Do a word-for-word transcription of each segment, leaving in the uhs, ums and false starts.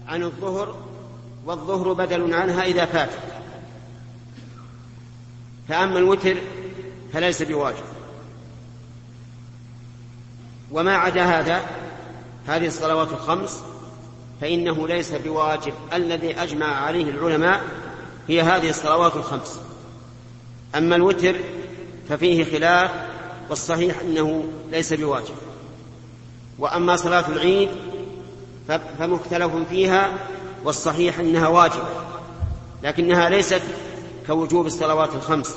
عن الظهر، والظهر بدل عنها إذا فات. فأما الوتر فليس بواجب. وما عدا هذا، هذه الصلوات الخمس، فإنه ليس بواجب. الذي أجمع عليه العلماء هي هذه الصلوات الخمس. أما الوتر ففيه خلاف، والصحيح أنه ليس بواجب. وأما صلاة العيد فمختلف فيها، والصحيح أنها واجبة، لكنها ليست كوجوب الصلوات الخمس.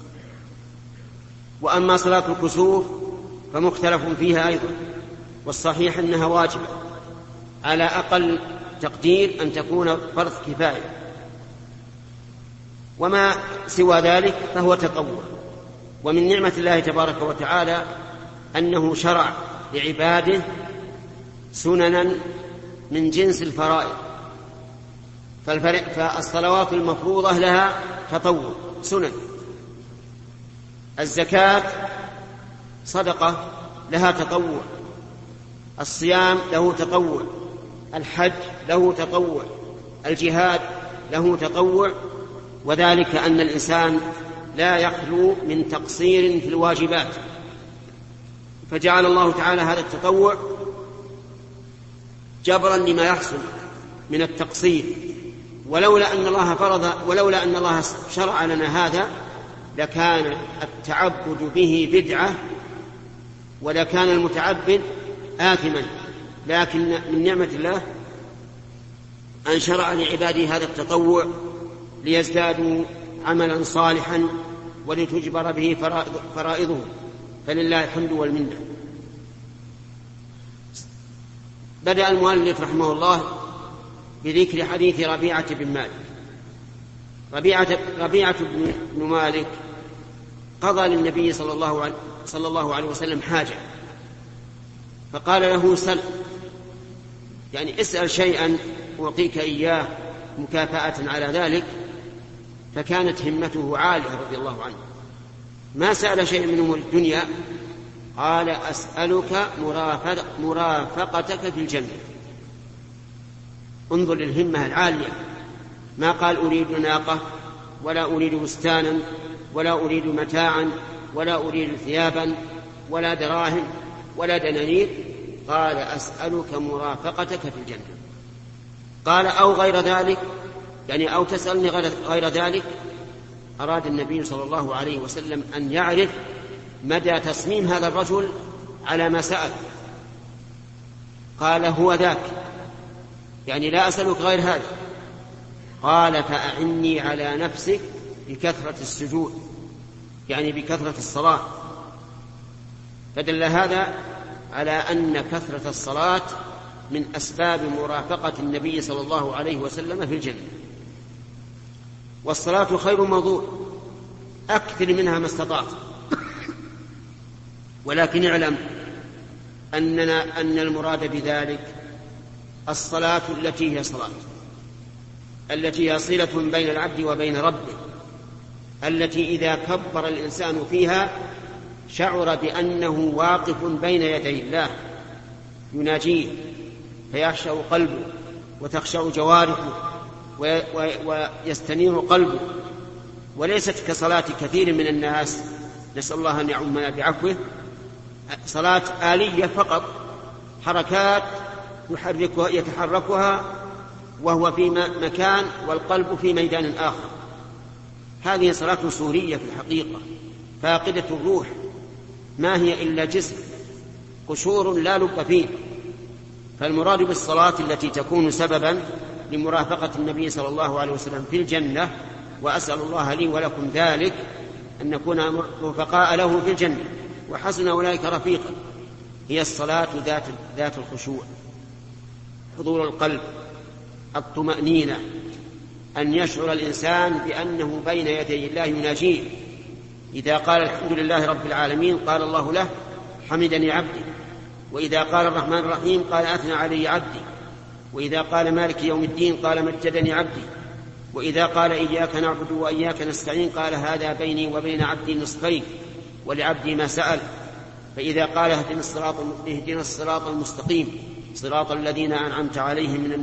وأما صلاة الكسوف فمختلف فيها أيضا، والصحيح أنها واجبة، على أقل تقدير أن تكون فرض كفاية. وما سوى ذلك فهو تطوع. ومن نعمة الله تبارك وتعالى أنه شرع لعباده سننا من جنس الفرائض. فالصلوات المفروضة لها تطوع سنن، الزكاة صدقة لها تطوع، الصيام له تطوع، الحج له تطوع، الجهاد له تطوع. وذلك أن الإنسان لا يخلو من تقصير في الواجبات، فجعل الله تعالى هذا التطوع جبرا لما يحصل من التقصير. ولولا أن الله فرض ولولا أن الله شرع لنا هذا لكان التعبد به بدعة، ولكان المتعبد آثما. لكن من نعمة الله أن شرع لعباده هذا التطوع ليزدادوا عملا صالحا ولتجبر به فرائضه، فلله الحمد والمنة. بدأ المؤلف رحمه الله بذكر حديث ربيعة بن مالك. ربيعة, ربيعة بن مالك قضى للنبي صلى الله عليه, صلى الله عليه وسلم حاجة، فقال له سل، يعني اسأل شيئا أعطيك إياه مكافأة على ذلك. فكانت همته عالية رضي الله عنه، ما سأل شيئا من أمور الدنيا. قال أسألك مرافقتك في الجنة. انظر للهمة العالية، ما قال أريد ناقة ولا أريد بستانا ولا أريد متاعا ولا أريد ثيابا ولا دراهم ولا دنانير، قال أسألك مرافقتك في الجنة. قال أو غير ذلك، يعني أو تسألني غير ذلك. أراد النبي صلى الله عليه وسلم أن يعرف مدى تصميم هذا الرجل على ما سأل. قال هو ذاك، يعني لا أسألك غير هذا. قال فأعني على نفسك بكثرة السجود، يعني بكثرة الصلاة. فدل هذا على أن كثرة الصلاة من أسباب مرافقة النبي صلى الله عليه وسلم في الجنة. والصلاة خير موضوع، أكثر منها ما استطعت. ولكن اعلم أننا أن المراد بذلك الصلاة التي هي صلاة، التي هي صلة بين العبد وبين ربه، التي إذا كبر الإنسان فيها شعر بأنه واقف بين يدي الله يناجيه، فيخشع قلبه وتخشع جوارحه ويستنير قلبه. وليست كصلاة كثير من الناس، نسأل الله أن يعمنا بعفوه، صلاة آلية فقط، حركات يحركها يتحركها وهو في مكان والقلب في ميدان آخر. هذه صلاة صورية في الحقيقة، فاقدة الروح، ما هي إلا جسم قشور لا لب فيه. فالمراد بالصلاة التي تكون سببا لمرافقة النبي صلى الله عليه وسلم في الجنة، وأسأل الله لي ولكم ذلك، أن نكون رفقاء له في الجنة وحسن أولئك رفيقا، هي الصلاة ذات, ذات الخشوع، حضور القلب، الطمأنينة، أن يشعر الإنسان بأنه بين يدي الله يناجيه. إذا قال الحمد لله رب العالمين قال الله له حمدني عبدي، وإذا قال الرحمن الرحيم قال أثنى علي عبدي، وإذا قال مالك يوم الدين قال مجدني عبدي، وإذا قال إياك نعبد وإياك نستعين قال هذا بيني وبين عبدي نصفين ولعبدي ما سأل. فإذا قال اهدنا الصراط, اهدنا الصراط المستقيم صراط الذين أنعمت عليهم من النبي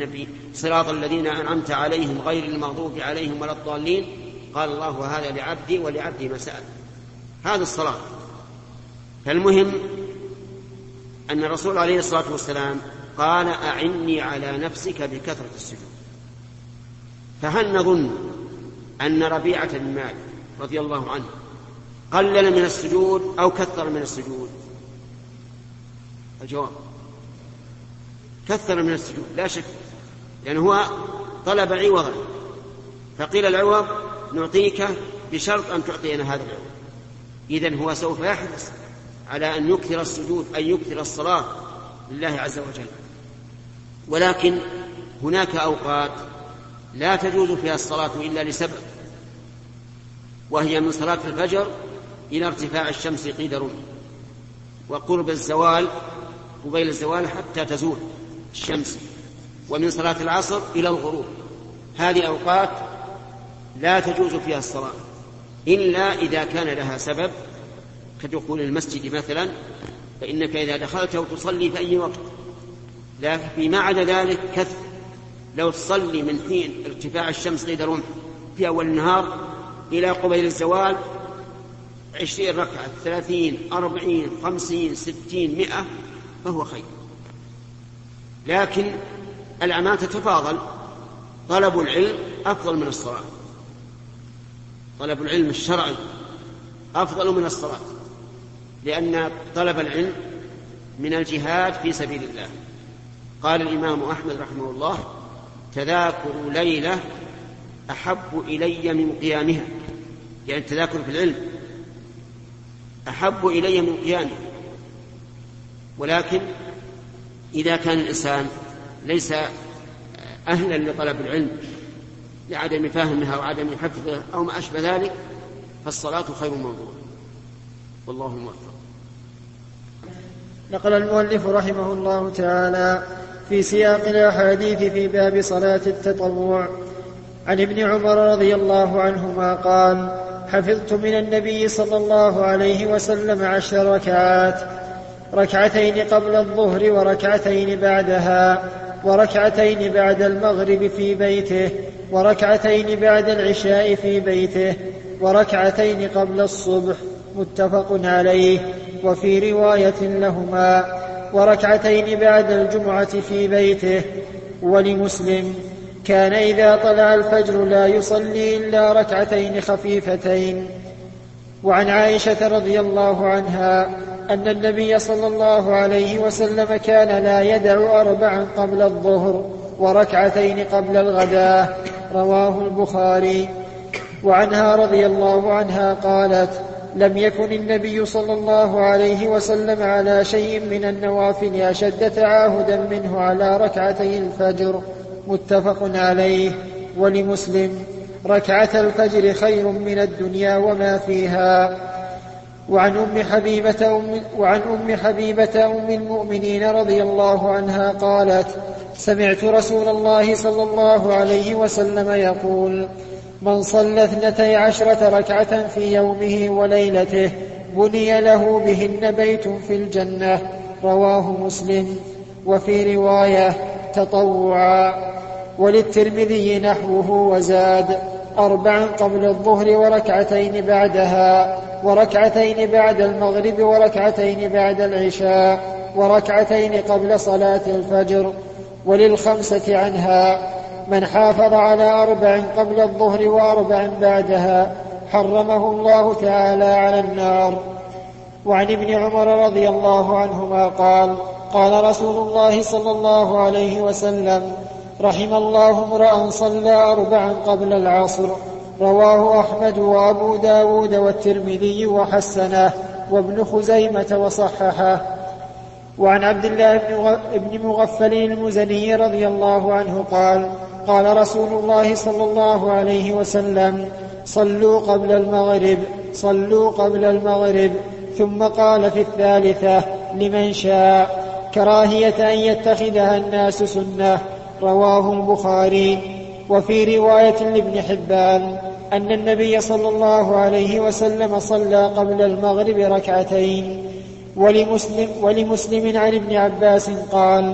صراط الذين أنعمت عليهم غير المغضوب عليهم ولا الضالين، قال الله وهذا لعبدي ولعبدي ما سأل. هذه الصلاة. فالمهم أن الرسول عليه الصلاة والسلام قال أعني على نفسك بكثرة السجود. فهل نظن أن ربيعة بن مالك رضي الله عنه قلل من السجود أو كثر من السجود؟ الجواب كثر من السجود لا شك، لأنه هو طلب عوضا، فقيل العوض نعطيك بشرط أن تعطينا هذا العوض. إذن هو سوف يحرص على أن يكثر السجود، أن يكثر الصلاة لله عز وجل. ولكن هناك أوقات لا تجوز فيها الصلاة إلا لسبب، وهي من صلاة الفجر إلى ارتفاع الشمس قيد رمح، وقرب الزوال قبيل الزوال حتى تزول الشمس، ومن صلاة العصر إلى الغروب. هذه أوقات لا تجوز فيها الصلاة إلا إذا كان لها سبب كدخول المسجد مثلا، فإنك إذا دخلت وتصلي في أي وقت. لكن فيما عدا ذلك كثر، لو تصلي من حين ارتفاع الشمس قيد رمح في أول النهار إلى قبيل الزوال عشرين ركعة، ثلاثين، أربعين، خمسين، ستين، مئة، فهو خير. لكن الأعمال تتفاضل. طلب العلم أفضل من الصلاة، طلب العلم الشرعي أفضل من الصلاة، لأن طلب العلم من الجهاد في سبيل الله. قال الإمام أحمد رحمه الله: تذاكر ليلة أحب إلي من قيامها، يعني التذاكر في العلم أحب إلي من قيامها. ولكن إذا كان الإنسان ليس أهلا لطلب العلم لعدم فهمها وعدم حفظها أو ما أشبه ذلك، فالصلاة خير موضوع، والله موفق. نقل المؤلف رحمه الله تعالى في سياق الأحاديث في باب صلاة التطوع عن ابن عمر رضي الله عنهما قال: حفظت من النبي صلى الله عليه وسلم عشر ركعات، ركعتين قبل الظهر وركعتين بعدها، وركعتين بعد المغرب في بيته، وركعتين بعد العشاء في بيته، وركعتين قبل الصبح، متفق عليه. وفي رواية لهما: وركعتين بعد الجمعة في بيته. ولمسلم: كان إذا طلع الفجر لا يصلي إلا ركعتين خفيفتين. وعن عائشة رضي الله عنها أن النبي صلى الله عليه وسلم كان لا يدع أربعا قبل الظهر وركعتين قبل الغداء، رواه البخاري. وعنها رضي الله عنها قالت: لم يكن النبي صلى الله عليه وسلم على شيء من النوافل أشد تعاهدا منه على ركعتي الفجر، متفق عليه. ولمسلم: ركعة الفجر خير من الدنيا وما فيها. وعن أم حبيبة أم, وعن أم حبيبة أم المؤمنين رضي الله عنها قالت: سمعت رسول الله صلى الله عليه وسلم يقول: من صلى اثنتي عشرة ركعة في يومه وليلته بني له بهن بيت في الجنة، رواه مسلم. وفي رواية: تطوعا. وللترمذي نحوه وزاد: أربعا قبل الظهر وركعتين بعدها، وركعتين بعد المغرب، وركعتين بعد العشاء، وركعتين قبل صلاة الفجر. وللخمسة عنها: من حافظ على أربع قبل الظهر وأربع بعدها حرمه الله تعالى على النار. وعن ابن عمر رضي الله عنهما قال: قال رسول الله صلى الله عليه وسلم: رحم الله امرأ صلى أربعا قبل العصر، رواه أحمد وأبو داود والترمذي وحسنه، وابن خزيمة وصححه. وعن عبد الله بن مغفل المزني رضي الله عنه قال: قال رسول الله صلى الله عليه وسلم: صلوا قبل المغرب، صلوا قبل المغرب. ثم قال في الثالثة: لمن شاء، كراهية أن يتخذها الناس سنة، رواه البخاري. وفي رواية لابن حبان أن النبي صلى الله عليه وسلم صلى قبل المغرب ركعتين. ولمسلم, ولمسلم عن ابن عباس قال: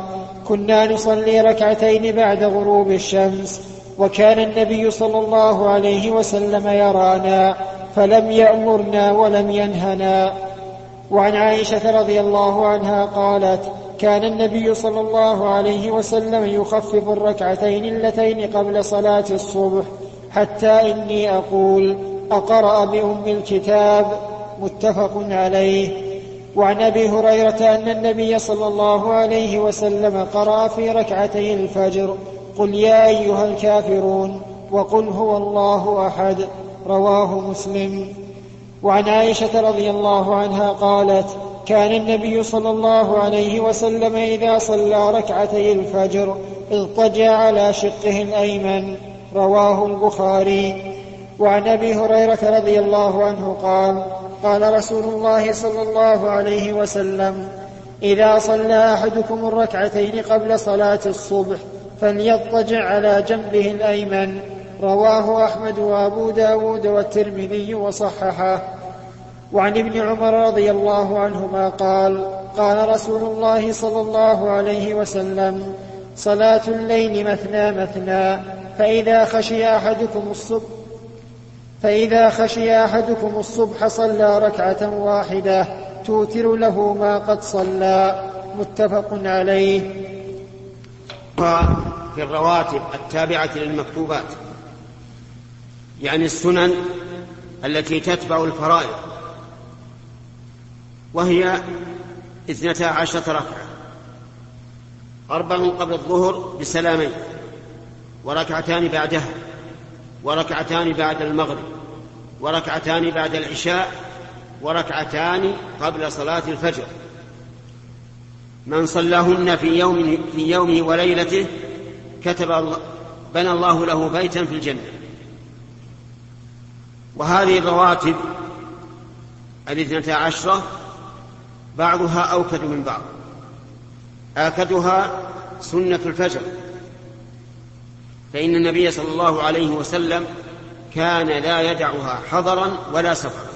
كنا نصلي ركعتين بعد غروب الشمس، وكان النبي صلى الله عليه وسلم يرانا فلم يأمرنا ولم ينهنا. وعن عائشة رضي الله عنها قالت: كان النبي صلى الله عليه وسلم يخفف الركعتين اللتين قبل صلاة الصبح، حتى إني أقول: أقرأ بأم الكتاب. متفق عليه. وعن أبي هريرة أن النبي صلى الله عليه وسلم قرأ في ركعتي الفجر: قل يا أيها الكافرون، وقل هو الله أحد. رواه مسلم. وعن عائشة رضي الله عنها قالت: كان النبي صلى الله عليه وسلم إذا صلى ركعتي الفجر اضطجع على شقه الأيمن. رواه البخاري. وعن أبي هريرة رضي الله عنه قال: قال رسول الله صلى الله عليه وسلم: إذا صلى أحدكم الركعتين قبل صلاة الصبح فليضطجع على جنبه الأيمن. رواه أحمد وأبو داود والترمذي وصححه. وعن ابن عمر رضي الله عنهما قال: قال رسول الله صلى الله عليه وسلم: صلاة الليل مثنى مثنى، فإذا خشي أحدكم الصبح فإذا خشي أحدكم الصبح صلى ركعة واحدة توتر له ما قد صلى. متفق عليه. في الرواتب التابعة للمكتوبات، يعني السنن التي تتبع الفرائض، وهي اثنتا عشرة ركعة: أربع قبل الظهر بسلامين، وركعتان بعدها، وركعتان بعد المغرب، وركعتان بعد العشاء، وركعتان قبل صلاة الفجر. من صلاهن في يوم في يومه وليلته كتب الله بنى الله له بيتا في الجنة. وهذه الرواتب الاثنتا عشرة بعضها أوكد من بعض. آكدها سنة الفجر، فإن النبي صلى الله عليه وسلم كان لا يدعها حضرا ولا سفرا،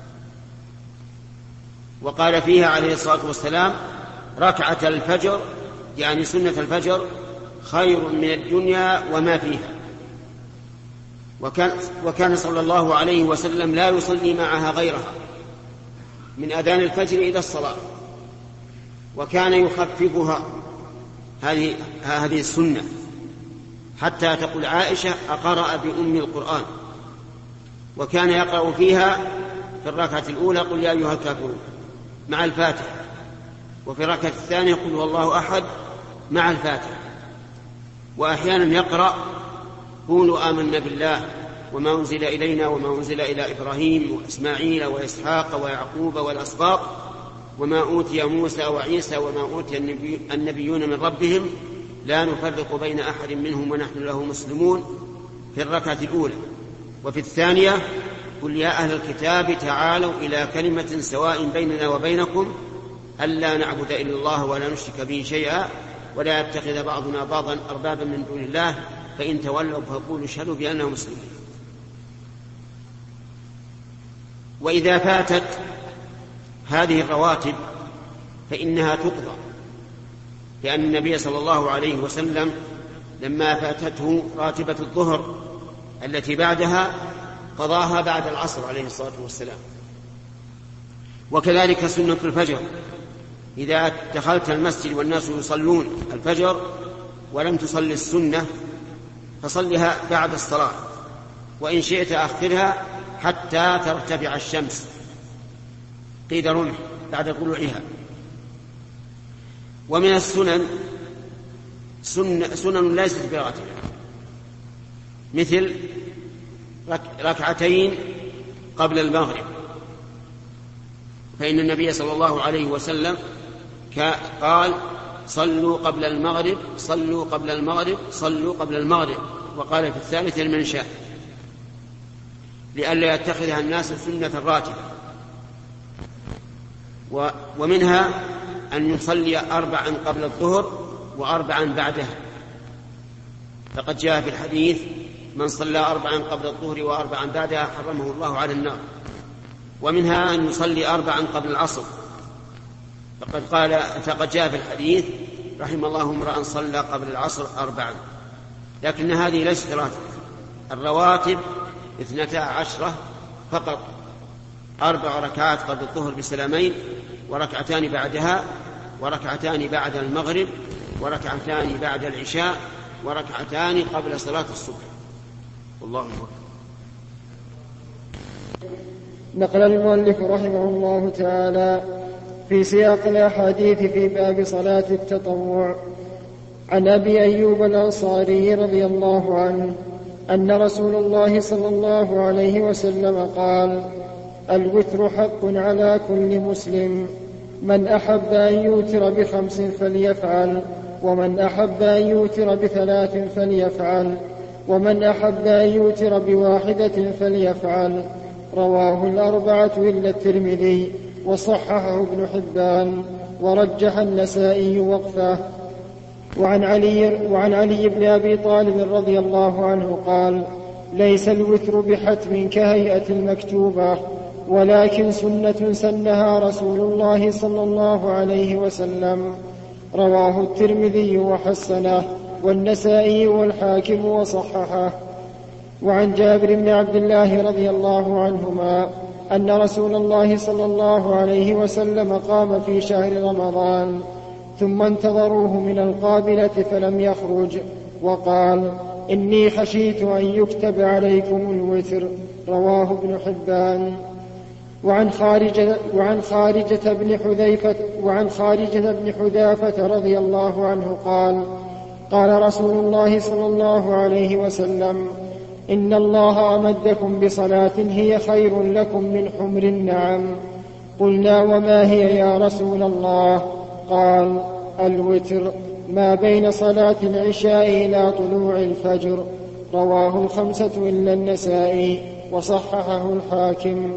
وقال فيها عليه الصلاة والسلام: ركعة الفجر، يعني سنة الفجر، خير من الدنيا وما فيها. وكان, وكان صلى الله عليه وسلم لا يصلي معها غيرها من أذان الفجر إلى الصلاة، وكان يخففها هذه هذه السنة، حتى تقول عائشة: أقرأ بأم القرآن. وكان يقرأ فيها في الركعة الأولى: قل يا أيها الكافرون مع الفاتحة، وفي الركعة الثانية: قل هو الله أحد مع الفاتحة. وأحيانا يقرأ: قولوا آمنا بالله وما أنزل إلينا وما أنزل إلى إبراهيم وإسماعيل وإسحاق ويعقوب والأسباط وما أوتي موسى وعيسى وما أوتي النبي النبيون من ربهم لا نفرق بين أحد منهم ونحن له مسلمون، في الركعة الأولى. وفي الثانية: قل يا أهل الكتاب تعالوا إلى كلمة سواء بيننا وبينكم ألا نعبد إلا الله ولا نشرك به شيئا ولا يتخذ بعضنا بعضا أربابا من دون الله فإن تولوا فقولوا اشهدوا بأنهم مسلمون. وإذا فاتت هذه الرواتب فإنها تقضى، لأن النبي صلى الله عليه وسلم لما فاتته راتبة الظهر التي بعدها قضاها بعد العصر عليه الصلاة والسلام. وكذلك سنة الفجر، إذا دخلت المسجد والناس يصلون الفجر ولم تصلي السنة فصلها بعد الصلاة، وإن شئت أخرها حتى ترتفع الشمس قيد رمح بعد طلوعها. ومن السنن سنن, سنن ليست براتبة، مثل ركعتين قبل المغرب، فإن النبي صلى الله عليه وسلم قال: صلوا قبل المغرب صلوا قبل المغرب صلوا قبل المغرب، وقال في الثالث: لمن شاء، لئلا يتخذها الناس سنة راتبة. ومنها أن يصلي أربعا قبل الظهر وأربعا بعدها، فقد جاء في الحديث: من صلى أربعا قبل الظهر وأربعا بعدها حرمه الله على النار. ومنها أن يصلي أربعا قبل العصر، فقد قال فقد جاء في الحديث: رحم الله امرأ صلى قبل العصر أربعا، لكن هذه ليست راتب، الرواتب اثنتا عشرة فقط، أربع ركعات قبل الظهر بسلامين، وركعتان بعدها، وركعتان بعد المغرب، وركعتان بعد العشاء، وركعتان قبل صلاة الصبح. والله أكبر. نقل المؤلف رحمه الله تعالى في سياق الأحاديث في باب صلاة التطوع عن أبي أيوب الأنصاري رضي الله عنه أن رسول الله صلى الله عليه وسلم قال: الوتر حق على كل مسلم، من أحب أن يوتر بخمس فليفعل، ومن أحب أن يوتر بثلاث فليفعل، ومن أحب أن يوتر بواحدة فليفعل. رواه الأربعة إلا الترمذي، وصححه ابن حبان، ورجح النسائي وقفه. وعن علي, وعن علي بن أبي طالب رضي الله عنه قال: ليس الوتر بحتم كهيئة المكتوبة، ولكن سنة سنها رسول الله صلى الله عليه وسلم. رواه الترمذي وحسنه، والنسائي والحاكم وصححه. وعن جابر بن عبد الله رضي الله عنهما أن رسول الله صلى الله عليه وسلم قام في شهر رمضان ثم انتظروه من القابلة فلم يخرج، وقال: إني خشيت أن يكتب عليكم الوتر. رواه ابن حبان. وعن خارجة, وعن خارجة بن حذيفة وعن خارجة بن حذافة رضي الله عنه قال: قال رسول الله صلى الله عليه وسلم: إن الله أمدكم بصلاة هي خير لكم من حمر النعم. قلنا: وما هي يا رسول الله؟ قال: الوتر، ما بين صلاة العشاء إلى طلوع الفجر. رواه الخمسة إلا النسائي، وصححه الحاكم.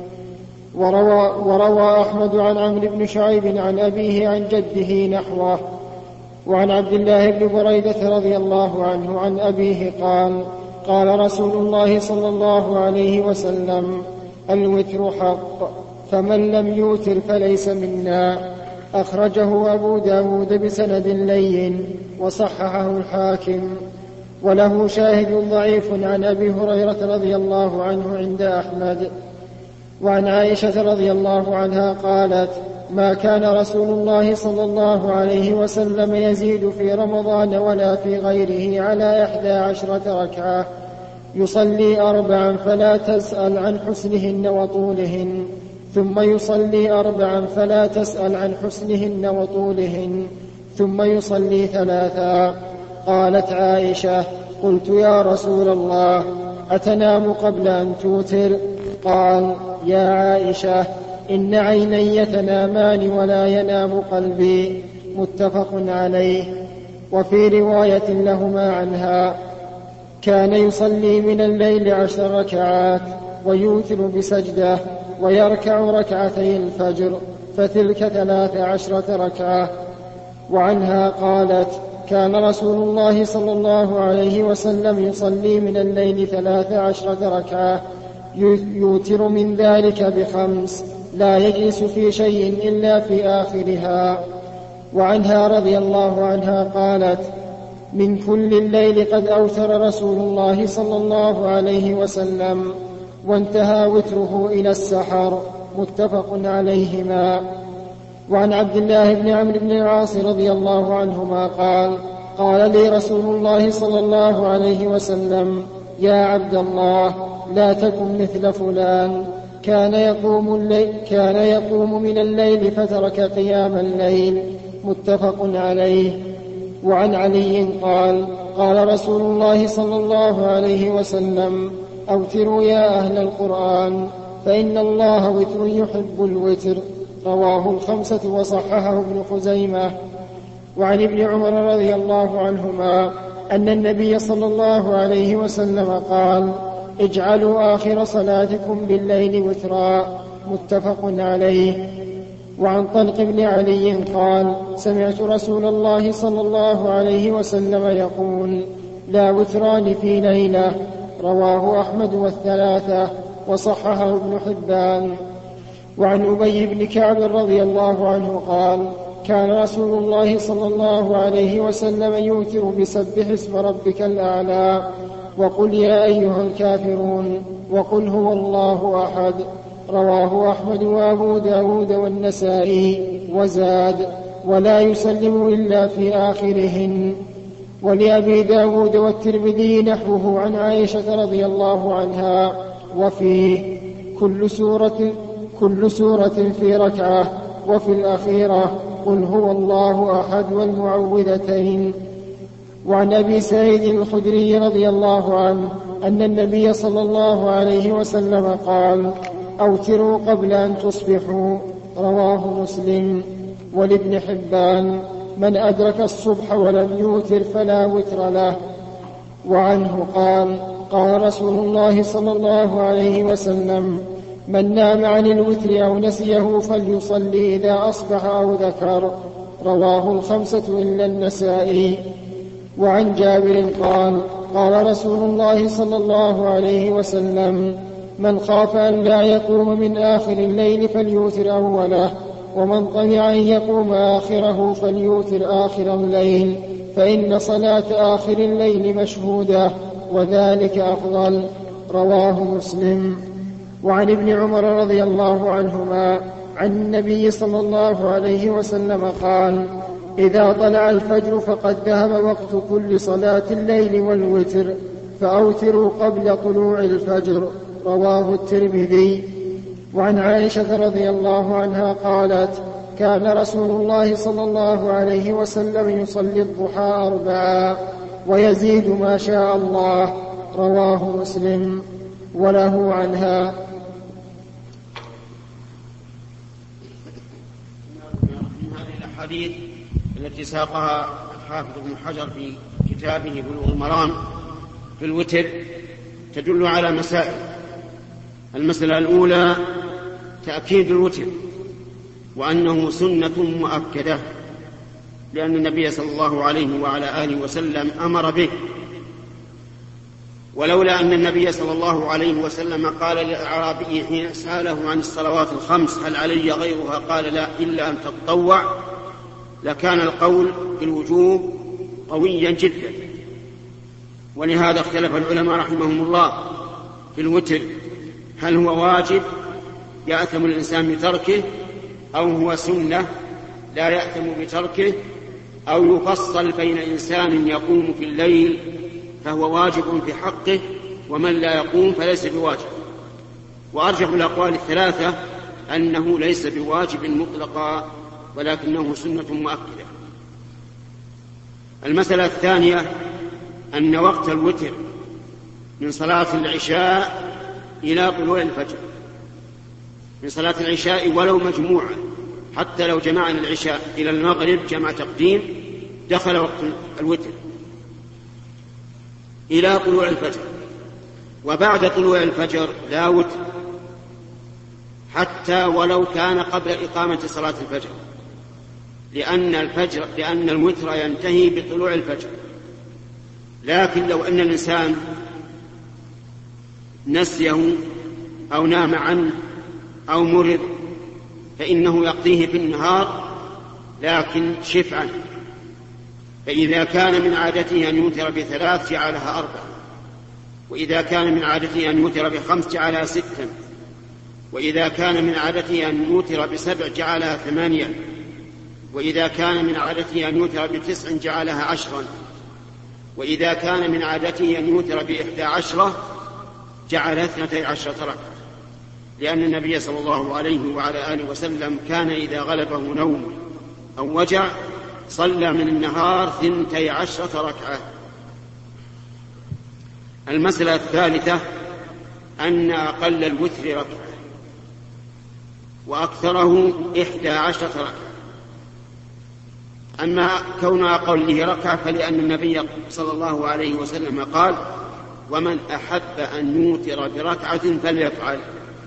وروى, وروى أحمد عن عمرو بن شعيب عن أبيه عن جده نحوه. وعن عبد الله بن بريدة رضي الله عنه عن أبيه قال: قال رسول الله صلى الله عليه وسلم: الوتر حق، فمن لم يوتر فليس منا. أخرجه أبو داود بسند لين، وصححه الحاكم. وله شاهد ضعيف عن أبي هريرة رضي الله عنه عند أحمد. وعن عائشة رضي الله عنها قالت: ما كان رسول الله صلى الله عليه وسلم يزيد في رمضان ولا في غيره على إحدى عشرة ركعة، يصلي أربعا فلا تسأل عن حسنهن وطولهن، ثم يصلي أربعا فلا تسأل عن حسنهن وطولهن، ثم يصلي ثلاثا. قالت عائشة: قلت: يا رسول الله، أتنام قبل أن توتر؟ قال: يا عائشة، إن عيني تنامان ولا ينام قلبي. متفق عليه. وفي رواية لهما عنها: كان يصلي من الليل عشر ركعات ويوتر بسجدة ويركع ركعتي الفجر، فتلك ثلاث عشرة ركعة. وعنها قالت: كان رسول الله صلى الله عليه وسلم يصلي من الليل ثلاث عشرة ركعة، يوتر من ذلك بخمس، لا يجلس في شيء إلا في آخرها. وعنها رضي الله عنها قالت: من كل الليل قد أوتر رسول الله صلى الله عليه وسلم، وانتهى وتره إلى السحر. متفق عليهما. وعن عبد الله بن عمرو بن العاص رضي الله عنهما قال: قال لي رسول الله صلى الله عليه وسلم: يا عبد الله، لا تكن مثل فلان، كان يقوم, الليل كان يقوم من الليل فترك قيام الليل. متفق عليه. وعن علي قال: قال رسول الله صلى الله عليه وسلم: أوتروا يا أهل القرآن، فإن الله وتر يحب الوتر. رواه الخمسة، وصححه ابن خزيمة. وعن ابن عمر رضي الله عنهما أن النبي صلى الله عليه وسلم قال: اجعلوا آخر صلاتكم بالليل وترا. متفق عليه. وعن طلق بن علي قال: سمعت رسول الله صلى الله عليه وسلم يقول: لا وتران في ليلة. رواه أحمد والثلاثة، وصححه ابن حبان. وعن أبي بن كعب رضي الله عنه قال: كان رسول الله صلى الله عليه وسلم يوتر بسبح اسم ربك الأعلى وقل يا أيها الكافرون وقل هو الله أحد. رواه أحمد وأبو داود والنسائي. وزاد ولا يسلم إلا في آخرهن. ولأبي داود والترمذي نحوه عن عائشة رضي الله عنها وفيه كل سورة, كل سورة في ركعة، وفي الأخيرة قل هو الله أحد والمعوذتين. وعن أبي سعيد الخدري رضي الله عنه أن النبي صلى الله عليه وسلم قال أوتروا قبل أن تصبحوا. رواه مسلم. ولابن حبان من أدرك الصبح ولم يوتر فلا وتر له. وعنه قال قال رسول الله صلى الله عليه وسلم من نام عن الوتر أو نسيه فليصلي إذا أصبح أو ذكر. رواه الخمسة إلا النسائي. وعن جابر قال قال رسول الله صلى الله عليه وسلم من خاف أن لا يقوم من آخر الليل فليوتر أوله، ومن طمع أن يقوم آخره فليوتر آخر الليل، فإن صلاة آخر الليل مشهودة وذلك أفضل. رواه مسلم. وعن ابن عمر رضي الله عنهما عن النبي صلى الله عليه وسلم قال إذا طلع الفجر فقد ذهب وقت كل صلاة الليل والوتر، فأوتروا قبل طلوع الفجر. رواه الترمذي. وعن عائشة رضي الله عنها قالت كان رسول الله صلى الله عليه وسلم يصلي الضحى أربعا ويزيد ما شاء الله. رواه مسلم. وله عنها من هذه الأحاديث التي ساقها الحافظ ابن حجر في كتابه بلوغ المرام في الوتر تدل على مسائل. المسألة الأولى تأكيد الوتر وأنه سنة مؤكدة، لأن النبي صلى الله عليه وعلى آله وسلم أمر به. ولولا أن النبي صلى الله عليه وسلم قال للأعرابي حين سأله عن الصلوات الخمس هل علي غيرها قال لا إلا أن تتطوع، لكان القول بالوجوب قويا جدا. ولهذا اختلف العلماء رحمهم الله في الوتر، هل هو واجب يأثم الإنسان بتركه، أو هو سنة لا يأثم بتركه، أو يفصل بين إنسان يقوم في الليل فهو واجب في حقه ومن لا يقوم فليس بواجب. وأرجح الأقوال الثلاثة أنه ليس بواجب مطلقا ولكنه سنة مؤكدة. المسألة الثانية أن وقت الوتر من صلاة العشاء إلى طلوع الفجر، من صلاة العشاء ولو مجموعة، حتى لو جمعنا العشاء إلى المغرب جمع تقديم دخل وقت الوتر إلى طلوع الفجر. وبعد طلوع الفجر لا وتر حتى ولو كان قبل إقامة صلاة الفجر، لأن الفجر لأن الوتر ينتهي بطلوع الفجر. لكن لو أن الإنسان نسيه أو نام عنه أو مرض فإنه يقضيه في النهار لكن شفعا. فإذا كان من عادته أن يوتر بثلاث جعلها أربعة، وإذا كان من عادته أن يوتر بخمس جعلها ستا، وإذا كان من عادته أن يوتر بسبع جعلها ثمانية، وإذا كان من عادته أن يوتر بتسع جعلها عشرا، وإذا كان من عادته أن يوتر بإحدى عشرة جعل اثنتي عشرة ركعة، لأن النبي صلى الله عليه وعلى آله وسلم كان إذا غلبه نوم أو وجع صلى من النهار ثنتي عشرة ركعة. المسألة الثالثة أن أقل الوتر ركعة وأكثره إحدى عشرة ركعة. أما كون أقله ركعة فلأن النبي صلى الله عليه وسلم قال ومن أحب أن يوتر بركعة فليفعل،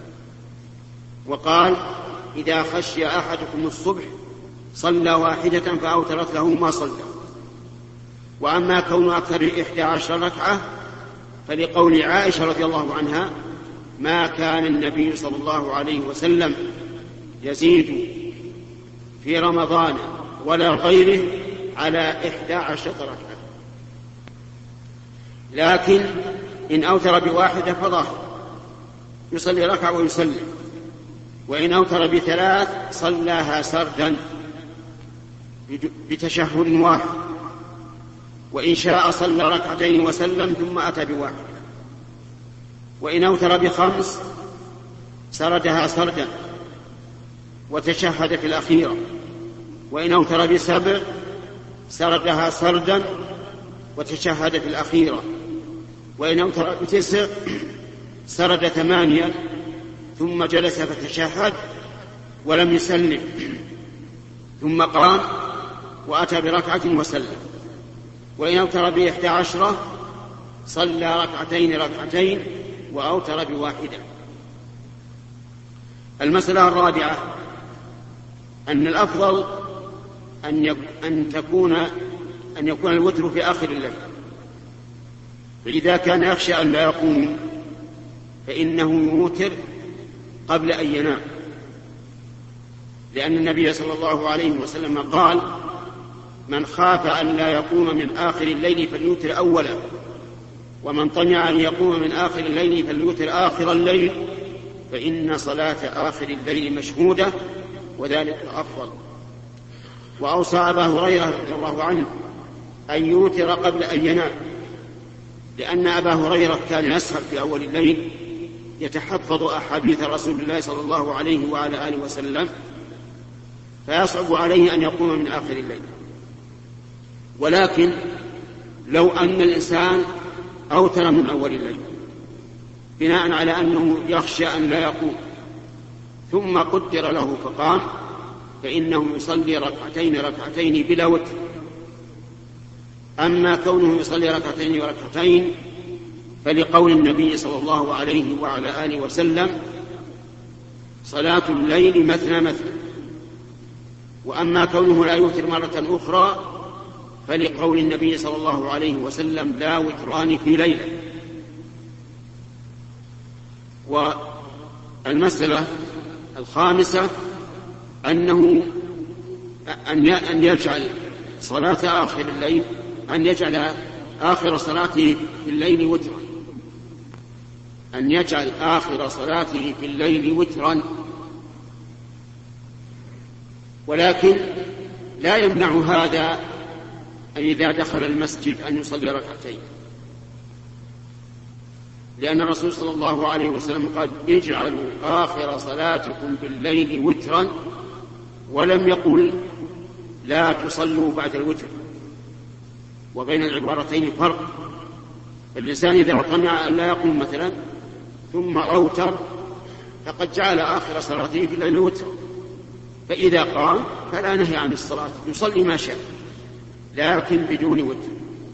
وقال إذا خشي أحدكم الصبح صلى واحدة فأوترت له ما صلى. وأما كون أكثر إحدى عشر ركعة فلقول عائشة رضي الله عنها ما كان النبي صلى الله عليه وسلم يزيد في رمضان ولا غيره على إحدى عشرة ركعة. لكن إن أوتر بواحدة فظاهر يصلي ركعة ويسلم، وإن أوتر بثلاث صلاها سردا بتشهد واحد، وإن شاء صلى ركعتين وسلم ثم أتى بواحد. وإن أوتر بخمس سردها سردا وتشهد في الأخيرة، وإن أوتر بسبع سردها سردا وتشهد في الأخيرة، وإن أوتر بتسع سرد ثمانيا ثم جلس فتشهد ولم يسلم، ثم قام وأتى بركعة وسلم. وإن أوتر بإحدى عشرة صلى ركعتين ركعتين وأوتر بواحدة. المسألة الرابعة أن الأفضل أن أن تكون أن يكون الوتر في آخر الليل، فإذا كان يخشى أن لا يقوم فإنه يوتر قبل أن ينام، لأن النبي صلى الله عليه وسلم قال: من خاف أن لا يقوم من آخر الليل فليوتر أولا، ومن طمع أن يقوم من آخر الليل فليوتر آخر الليل، فإن صلاة آخر الليل مشهودة وذلك أفضل. وأوصى أبا هريرة رضي الله عنه أن يوتر قبل أن ينام، لأن أبا هريرة كان يسهر في أول الليل يتحفظ أحاديث رسول الله صلى الله عليه وعلى آله وسلم، فيصعب عليه أن يقوم من آخر الليل. ولكن لو أن الإنسان أوتر من أول الليل بناء على أنه يخشى أن لا يقوم ثم قدر له فقام، فإنه يصلي ركعتين ركعتين بلا وتر. أما كونه يصلي ركعتين وركعتين فلقول النبي صلى الله عليه وعلى آله وسلم: صلاة الليل مثنى مثنى. وأما كونه لا يوتر مرة أخرى فلقول النبي صلى الله عليه وسلم: لا وتران في ليلة. والمسألة الخامسة أنه أن يجعل صلاة آخر الليل أن يجعل آخر صلاته في الليل وترا أن يجعل آخر صلاته في الليل وترا ولكن لا يمنع هذا أن إذا دخل المسجد أن يصلي ركعتين، لأن الرسول صلى الله عليه وسلم قال: اجعلوا آخر صلاتكم بالليل وترا، ولم يقل لا تصلوا بعد الوتر. وبين العبارتين فرق. الإنسان إذا طمع أن لا يقوم مثلا ثم أوتر فقد جعل آخر صلاته في الليل وتر، فإذا قام فلا نهي عن الصلاة، يصلي ما شاء لكن بدون وتر.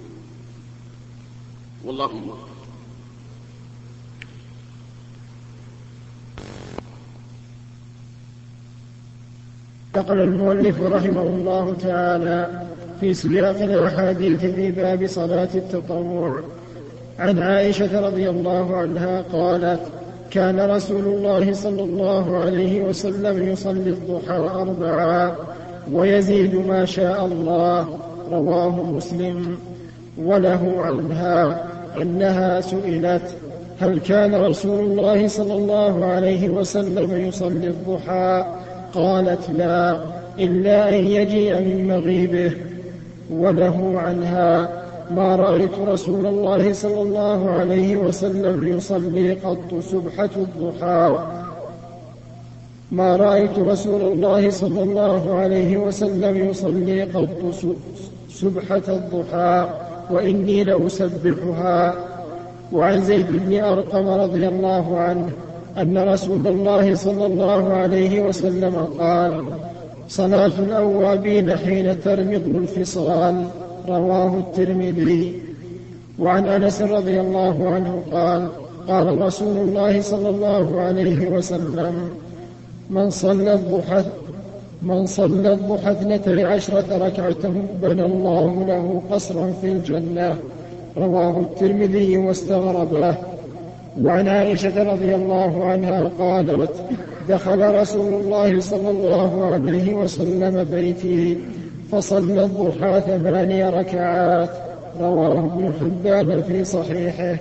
والله أكبر. نقل المؤلف رحمه الله تعالى في سياق الأحاديث في باب صلاة التطوع عن عائشة رضي الله عنها قالت: كان رسول الله صلى الله عليه وسلم يصلي الضحى أربعا ويزيد ما شاء الله. رواه مسلم. وله عنها أنها سئلت: هل كان رسول الله صلى الله عليه وسلم يصلي الضحى؟ قالت: لا، إلا أن يجيء من مغيبه. وله عنها: ما رأيت رسول الله صلى الله عليه وسلم يصلي قط سبحة الضحى ما رأيت رسول الله صلى الله عليه وسلم يصلي قط سبحة الضحى وإني لأسبحها. وعن زيد بن أرقم رضي الله عنه أن رسول الله صلى الله عليه وسلم قال: صلاة الأوابين حين ترمض الفصال. رواه الترمذي. وعن أنس رضي الله عنه قال: قال رسول الله صلى الله عليه وسلم: من صلى الضحى من صلى الضحى اثنتي عشرة ركعة بنى الله له قصرا في الجنة. رواه الترمذي واستغرب له. وعن عائشة رضي الله عنها قالت: دخل رسول الله صلى الله عليه وسلم بيتي فصلى الضحى ثماني ركعات. رواه ابن حبان في صحيحه.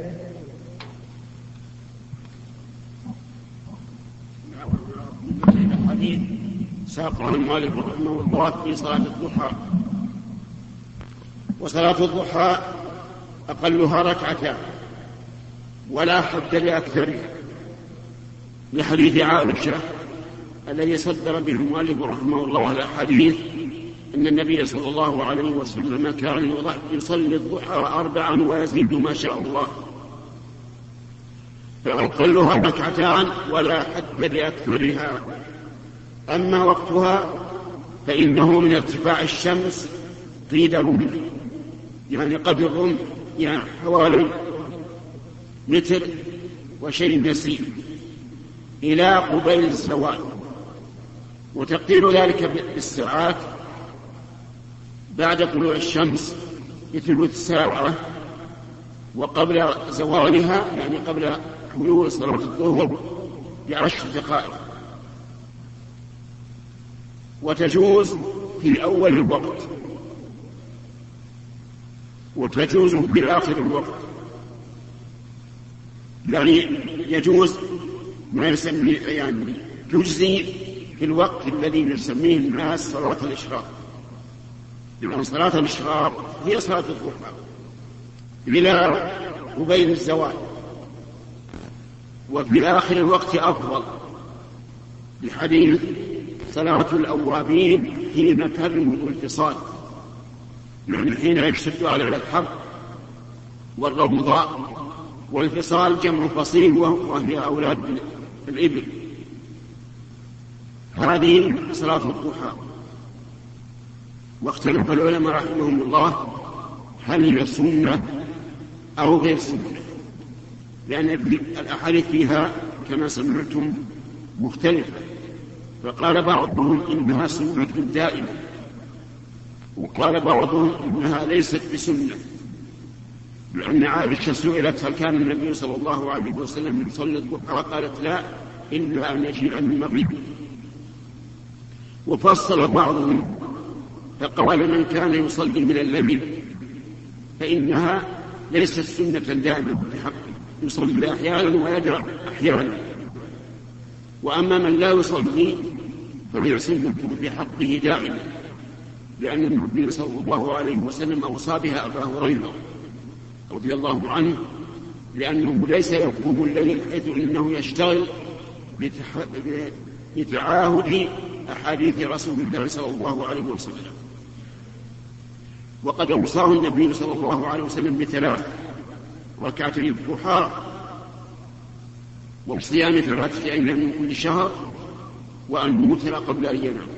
حديث ساقه المؤلف رحمه الله في صلاة الضحى. وصلاة الضحى أقلها ركعتان ولا حد لأكثرها، لحديث عائشة الذي صدر به المؤلف رحمه الله على حديث أن النبي صلى الله عليه وسلم كان يصلي الضحى أربعا ويزيد ما شاء الله، فأقلها ركعتان ولا حد لأكثرها. أما وقتها فإنه من ارتفاع الشمس قيد رمح، يعني قدر الرمح، يعني حوالي متر وشيء يسير، إلى قبيل الزوال. وتقدير ذلك بالساعات بعد طلوع الشمس بثلث ساعة، وقبل زوالها يعني قبل حلول صلاة الظهر بعشر دقائق. وتجوز في أول الوقت وتجوز في آخر الوقت، يعني يجوز ما يسمي يعني تجزي في الوقت الذي يسميه الناس صلاة الإشراق، لأن صلاة الإشراق هي صلاة الضحى إلى قبيل الزوال. وفي آخر الوقت أفضل، بحديث صلاة الأوابين حين ترم الانفصال، يعني حين يشتد على الحر والرمضاء، والانفصال جمع فصيل وهي أولاد الإبل. هذه صلاة الضحى. واختلف العلماء رحمهم الله هل هي سنة أو غير سنة، لأن الأحاديث فيها كما سمعتم مختلفة، فقال بعضهم إنها سنة دائمة، وقال بعضهم إنها ليست بسنة، لأن عائشة سئلت هل كان النبي صلى الله عليه وسلم يصلي الضحى قالت لا إلا أن يجيء المغرب. وفصل بعضهم فقال من كان يصلي من الليل فإنها ليست سنة دائمة بحق، يصلي أحيانا ويدرع أحيانا. وأما من لا يصلي فهي سنة بحقه دائما، لأن النبي صلى الله عليه وسلم أوصى بها أبا هريرة رضي الله عنه، لأنه ليس يقوم الليل حيث إنه يشتغل بتعاهد أحاديث رسول الله صلى الله عليه وسلم. وقد أوصاه النبي صلى الله عليه وسلم بثلاث: ركعتي الضحى، وصيام ثلاثة أيام من كل شهر، وأن يوتر قبل أن ينام.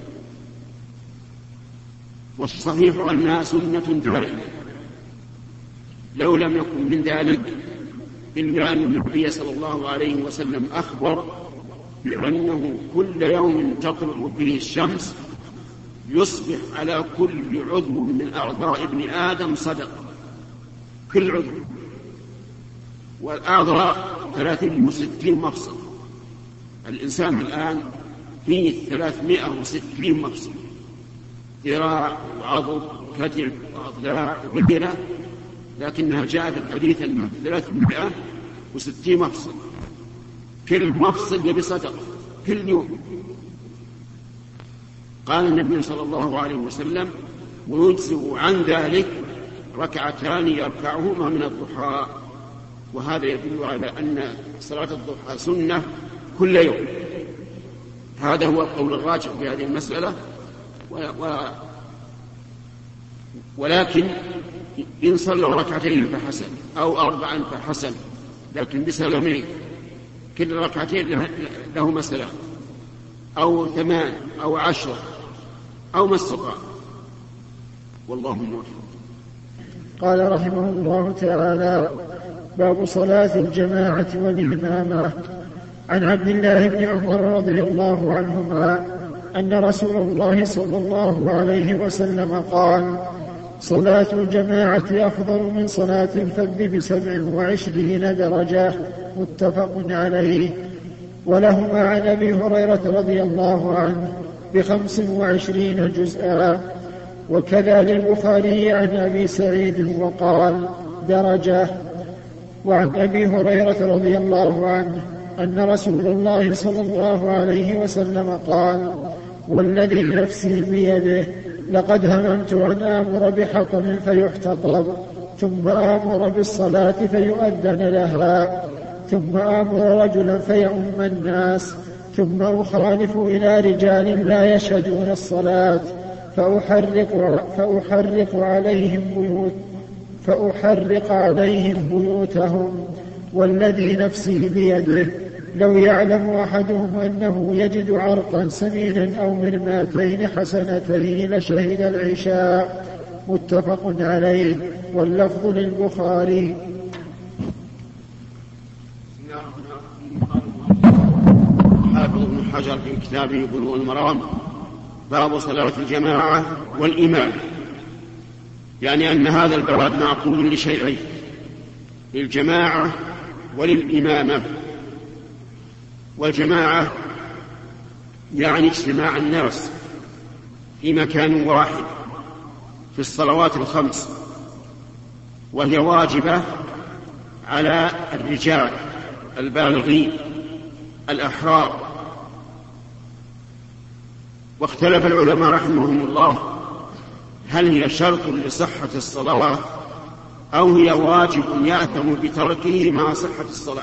والصحيح أنها سنة دائمة، لو لم يكن من ذلك إلا أن النبي صلى الله عليه وسلم أخبر بأنه كل يوم تطلع فيه الشمس يصبح على كل عضو من أعضاء ابن آدم صدقة، كل عضو، والأعضاء ثلاثمائة وستين مفصل. الإنسان الآن فيه ثلاثمائة وستين مفصل، ذراع وعضو كتف وأضلاع وكلى، لكنها جاءت الحديث أنها ثلاثمائة وستين مفصل، كل مفصل بصدقة كل يوم. قال النبي صلى الله عليه وسلم: ويجزئ عن ذلك ركعتان يركعهما من الضحى. وهذا يدل على أن صلاة الضحى سنة كل يوم. هذا هو القول الراجح في هذه المسألة. و... و... ولكن إن صلوا ركعتين فحسن، أو أربعا فحسن، لكن بسلامين، كل ركعتين لهما سلام، أو ثمان أو عشر أو ما استطاع، والله موفق. قال رحمه الله تعالى: باب صلاة الجماعة والإمامة. عن عبد الله بن عمر رضي الله عنهما أن رسول الله صلى الله عليه وسلم قال: صلاة الجماعة أفضل من صلاة الفرد بسبع وعشرين درجة. متفق عليه. ولهما عن أبي هريرة رضي الله عنه بخمس وعشرين جزءا. وكذا للبخاري عن أبي سعيد وقال درجة. وعن أبي هريرة رضي الله عنه أن رسول الله صلى الله عليه وسلم قال والذي نفسي بيده لقد هممت أن آمر بحطب فيحتطب ثم آمر بالصلاة فيؤذن لها ثم آمر رجلا فيؤم الناس ثم أخالف إلى رجال لا يشهدون الصلاة فأحرق, فأحرق عليهم بيوت فأحرق عليهم بيوتهم والذي نفسي بيده لو يعلم أحدهم أنه يجد عرقا سمينا أو مرماتين حسنتين لشهد العشاء. متفق عليه واللفظ للبخاري. حافظ ابن حجر في كتابه بلوغ المرام باب صلاة الجماعة والإمام، يعني أن هذا الباب معقول لشيئين، للجماعة وللإمامة. والجماعة يعني اجتماع الناس في مكان واحد في الصلوات الخمس، وهي واجبة على الرجال البالغين الأحرار. واختلف العلماء رحمهم الله هل هي شرط لصحة الصلاة أو هي واجب يأثم بتركه مع صحة الصلاة.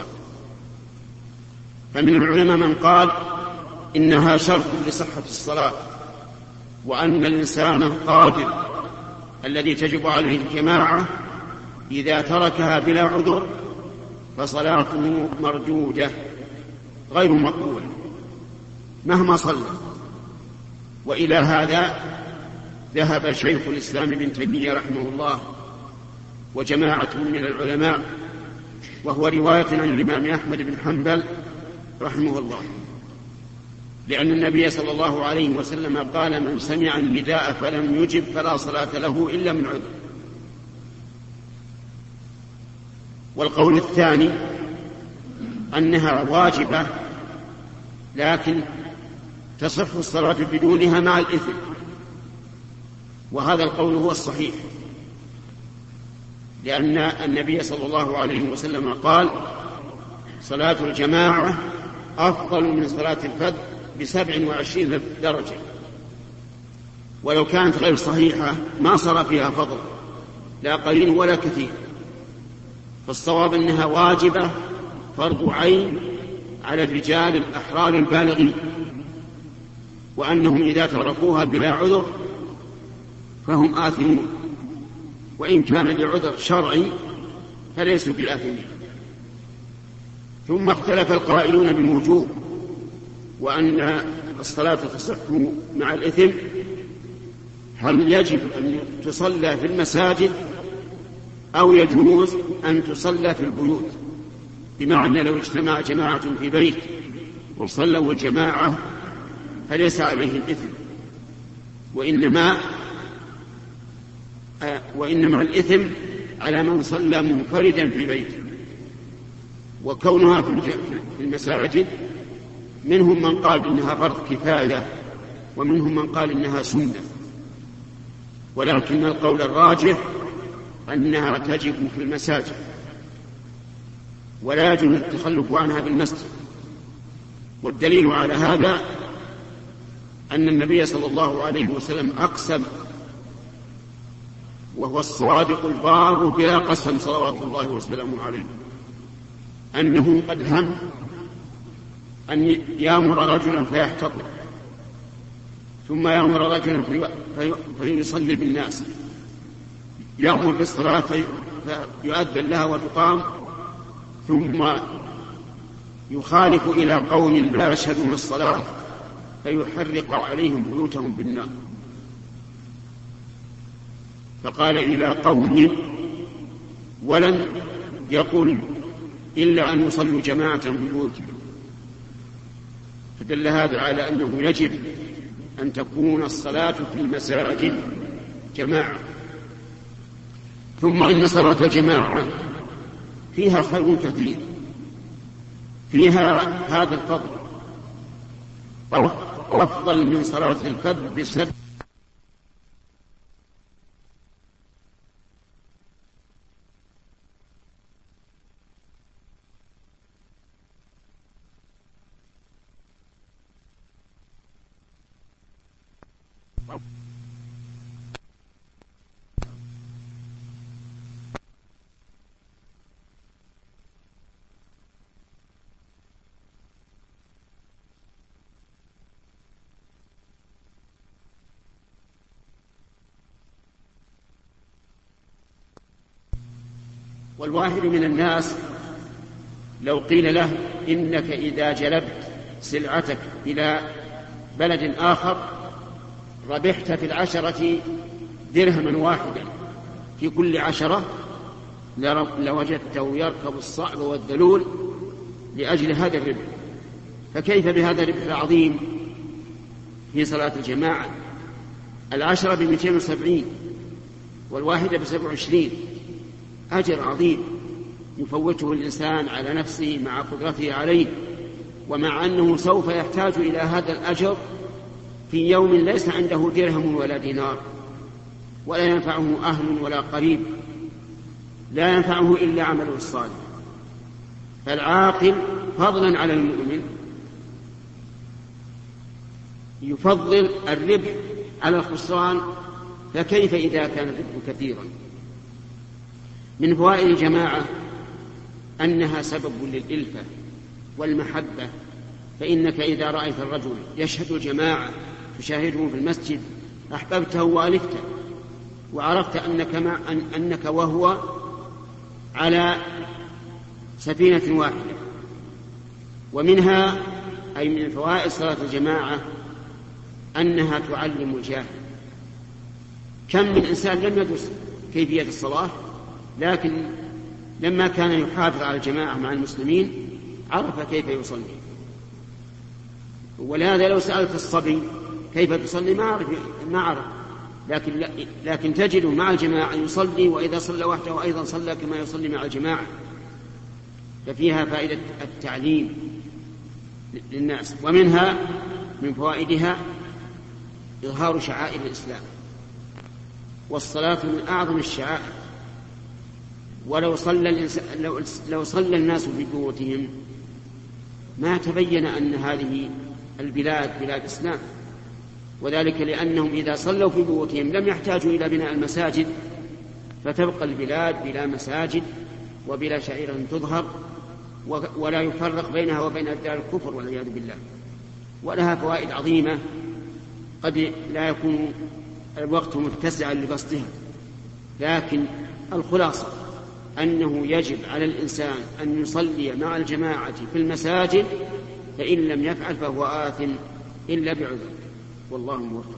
فمن العلماء من قال إنها شرط لصحة الصلاة، وأن الإنسان القادر الذي تجب عليه الجماعة إذا تركها بلا عذر فصلاته مردودة غير مقبولة مهما صلى. وإلى هذا ذهب شيخ الإسلام ابن تيمية رحمه الله وجماعة من العلماء، وهو رواية عن الإمام أحمد بن حنبل رحمه الله، لأن النبي صلى الله عليه وسلم قال من سمع النداء فلم يجب فلا صلاة له إلا من عذر. والقول الثاني أنها واجبة لكن تصح الصلاة بدونها مع الإثم، وهذا القول هو الصحيح، لأن النبي صلى الله عليه وسلم قال صلاة الجماعة أفضل من صلاة الفذ بسبع وعشرين درجة، ولو كانت غير صحيحة ما صار فيها فضل لا قليل ولا كثير. فالصواب أنها واجبة فرض عين على الرجال الأحرار البالغين، وأنهم إذا تركوها بلا عذر فهم آثمون، وإن كان لعذر شرعي فليسوا بالآثمين. ثم اختلف القائلون بالوجوب وأن الصلاة تصح مع الإثم، هل يجب أن تصلى في المساجد أو يجوز أن تصلى في البيوت؟ بمعنى لو اجتمع جماعة في بيت وصلوا الجماعة فليس عليه الإثم، وإنما آه وإنما الإثم على من صلى منفردا في بيته. وكونها في المساجد منهم من قال إنها فرض كفاية ومنهم من قال إنها سنة، ولكن القول الراجح أنها تجب في المساجد ولا يجوز التخلف عنها بالمسجد. والدليل على هذا أن النبي صلى الله عليه وسلم أقسم، وهو الصادق البار بلا قسم صلوات الله وسلامه عليه، أنه قد هم أن يأمر رجلا فيحتضر، ثم يأمر رجلا فيصلي بالناس، يأمر بالصلاة فيؤذن لها وتقام، ثم يخالف إلى قوم لا يشهدون الصلاة فيحرق عليهم بيوتهم بالنار. فقال إلى قوم ولن يقول إلا أن يصلوا جماعة في بيوتهم، فدل هذا على أنه يجب أن تكون الصلاة في المساجد جماعة. ثم إن صلاة الجماعة فيها خير كثير، فيها هذا الفضل أفضل من صلاة الفذ بسبب والواحد من الناس لو قيل له إنك إذا جلبت سلعتك إلى بلد آخر ربحت في العشرة درهما واحدا في كل عشرة، لوجدته يركب الصعب والذلول لأجل هذا الربح، فكيف بهذا الربح العظيم في صلاة الجماعة؟ العشرة بمئتين وسبعين والواحدة بسبع وعشرين، أجر عظيم يفوته الإنسان على نفسه مع قدرته عليه، ومع أنه سوف يحتاج إلى هذا الأجر في يوم ليس عنده درهم ولا دينار، ولا ينفعه أهل ولا قريب، لا ينفعه إلا عمله الصالح. فالعاقل فضلا على المؤمن يفضل الربح على الخسران، فكيف إذا كان الربح كثيرا؟ من فوائد الجماعة أنها سبب للإلفة والمحبة، فإنك إذا رأيت الرجل يشهد الجماعة تشاهده في المسجد أحببته وألفته، وعرفت أنك, مع أنك وهو على سفينة واحدة. ومنها أي من فوائد صلاة الجماعة أنها تعلم الجاهل. كم من إنسان لم يدرس كيفية الصلاة، لكن لما كان يحافظ على الجماعة مع المسلمين عرف كيف يصلي. ولهذا لو سألت الصبي كيف تصلي ما عرف, ما عرف. لكن, لكن تجده مع الجماعة يصلي، وإذا صلى وحده أيضا صلى كما يصلي مع الجماعة. ففيها فائدة التعليم للناس. ومنها من فوائدها إظهار شعائر الإسلام، والصلاة من أعظم الشعائر. ولو صلى الإنسان لو, لو صلى الناس في بيوتهم ما تبين أن هذه البلاد بلاد إسلام، وذلك لأنهم إذا صلوا في بيوتهم لم يحتاجوا إلى بناء المساجد، فتبقى البلاد بلا مساجد وبلا شعيرة تظهر، ولا يفرق بينها وبين دار الكفر والعياذ بالله. ولها فوائد عظيمة قد لا يكون الوقت متسعا لبسطها، لكن الخلاصة أنه يجب على الإنسان أن يصلي مع الجماعة في المساجد، فإن لم يفعل فهو آثم إلا بعذر، والله موفق.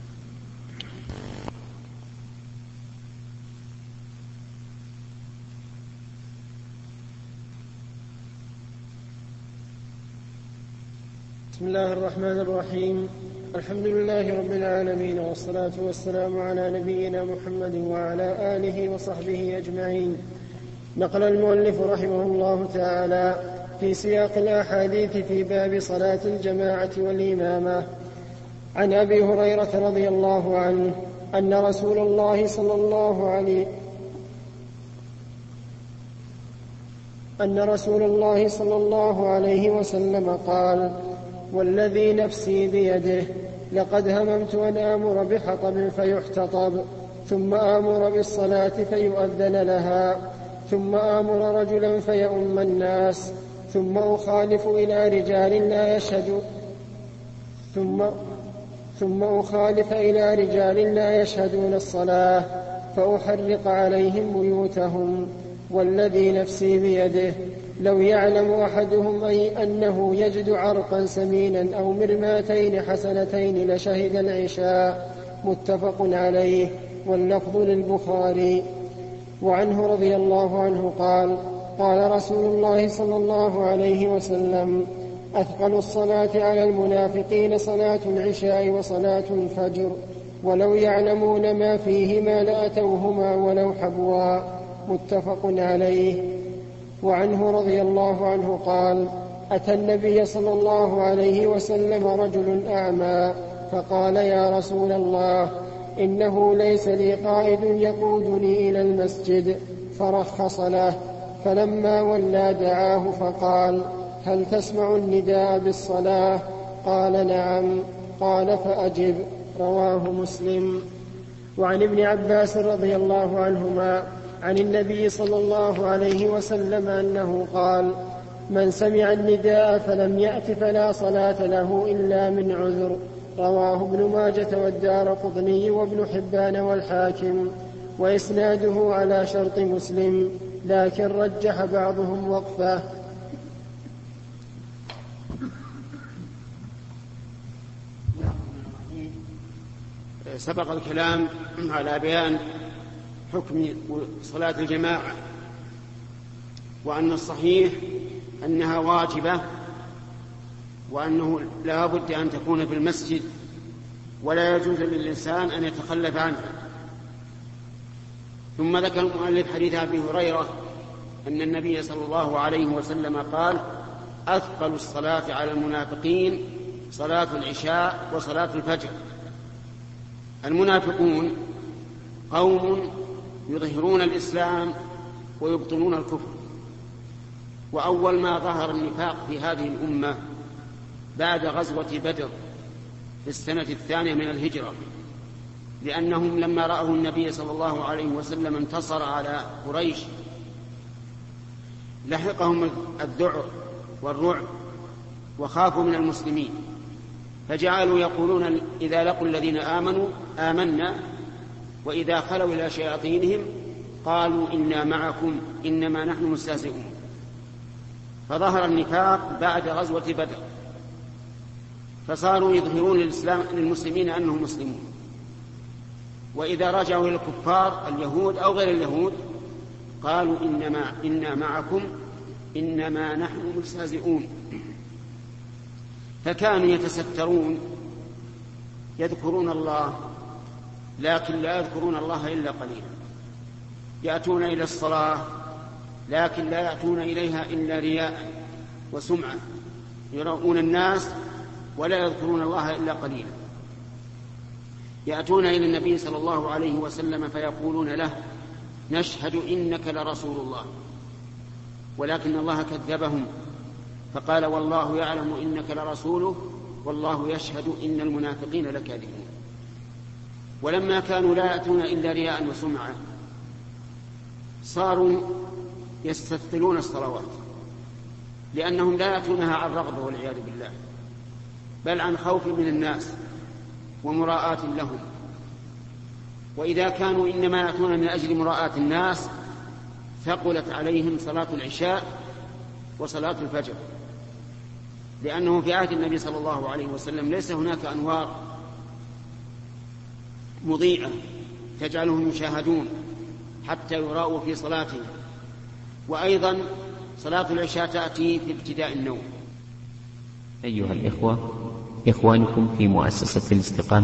بسم الله الرحمن الرحيم. الحمد لله رب العالمين، والصلاة والسلام على نبينا محمد وعلى آله وصحبه أجمعين. نقل المؤلف رحمه الله تعالى في سياق الأحاديث في باب صلاة الجماعة والإمامة عن أبي هريرة رضي الله عنه أن رسول الله صلى الله عليه أن رسول الله صلى الله عليه وسلم قال: والذي نفسي بيده لقد هممت أن آمر بحطب فيحتطب، ثم آمر بالصلاة فيؤذن لها، ثم آمر رجلا فيؤم الناس، ثم أخالف إلى رجال لا يشهد ثم ثم أخالف إلى رجال لا يشهدون الصلاة فأحرق عليهم بيوتهم. والذي نفسي بيده لو يعلم أحدهم أي أنه يجد عرقا سمينا أو مرماتين حسنتين لشهد العشاء. متفق عليه، واللفظ للبخاري. وعنه رضي الله عنه قال: قال رسول الله صلى الله عليه وسلم: أثقل الصلاة على المنافقين صلاة العشاء وصلاة الفجر، ولو يعلمون ما فيهما لأتوهما ولو حبوا. متفق عليه. وعنه رضي الله عنه قال: أتى النبي صلى الله عليه وسلم رجل أعمى فقال: يا رسول الله، إنه ليس لي قائد يقودني إلى المسجد، فرخص له. فلما ولى دعاه فقال: هل تسمع النداء بالصلاة؟ قال: نعم. قال: فأجب. رواه مسلم. وعن ابن عباس رضي الله عنهما عن النبي صلى الله عليه وسلم أنه قال: من سمع النداء فلم يأت فلا صلاة له إلا من عذر. رواه ابن ماجة والدارقطني وابن حبان والحاكم، وإسناده على شرط مسلم، لكن رجح بعضهم وقفه. سبق الكلام على بيان حكم صلاة الجماعة، وأن الصحيح أنها واجبة، وأنه لا بد أن تكون في المسجد، ولا يجوز للإنسان أن يتخلف عنها. ثم ذكر المؤلف حديث أبي هريرة أن النبي صلى الله عليه وسلم قال: أثقل الصلاة على المنافقين صلاة العشاء وصلاة الفجر. المنافقون قوم يظهرون الإسلام ويبطنون الكفر، وأول ما ظهر النفاق في هذه الأمة بعد غزوة بدر في السنة الثانية من الهجرة، لأنهم لما رأوا النبي صلى الله عليه وسلم انتصر على قريش لحقهم الذعر والرعب وخافوا من المسلمين، فجعلوا يقولون إذا لقوا الذين آمنوا آمنا، وإذا خلوا إلى شياطينهم قالوا إنا معكم إنما نحن مستهزئون. فظهر النفاق بعد غزوة بدر، فصاروا يظهرون للإسلام للمسلمين أنهم مسلمون، وإذا رجعوا إلى الكفار اليهود أو غير اليهود قالوا إنما إنا معكم إنما نحن مستهزئون. فكانوا يتسترون يذكرون الله، لكن لا يذكرون الله إلا قليلا، يأتون إلى الصلاة لكن لا يأتون إليها إلا رياء وسمعة، يراؤون الناس ولا يذكرون الله إلا قليلا. يأتون إلى النبي صلى الله عليه وسلم فيقولون له: نشهد إنك لرسول الله، ولكن الله كذبهم فقال: والله يعلم إنك لرسوله والله يشهد إن المنافقين لكاذبون. ولما كانوا لا يأتون إلا رياء وسمعة صاروا يستثقلون الصلوات، لأنهم لا يأتونها عن رغبة والعياذ بالله، بل عن خوف من الناس ومراءاة لهم. وإذا كانوا إنما يأتون من أجل مراءاة الناس ثقلت عليهم صلاة العشاء وصلاة الفجر، لأنه في عهد النبي صلى الله عليه وسلم ليس هناك أنوار مضيئة تجعلهم يشاهدون حتى يراؤوا في صلاتهم. وأيضا صلاة العشاء تأتي في ابتداء النوم. أيها الإخوة، إخوانكم في مؤسسة الاستقامة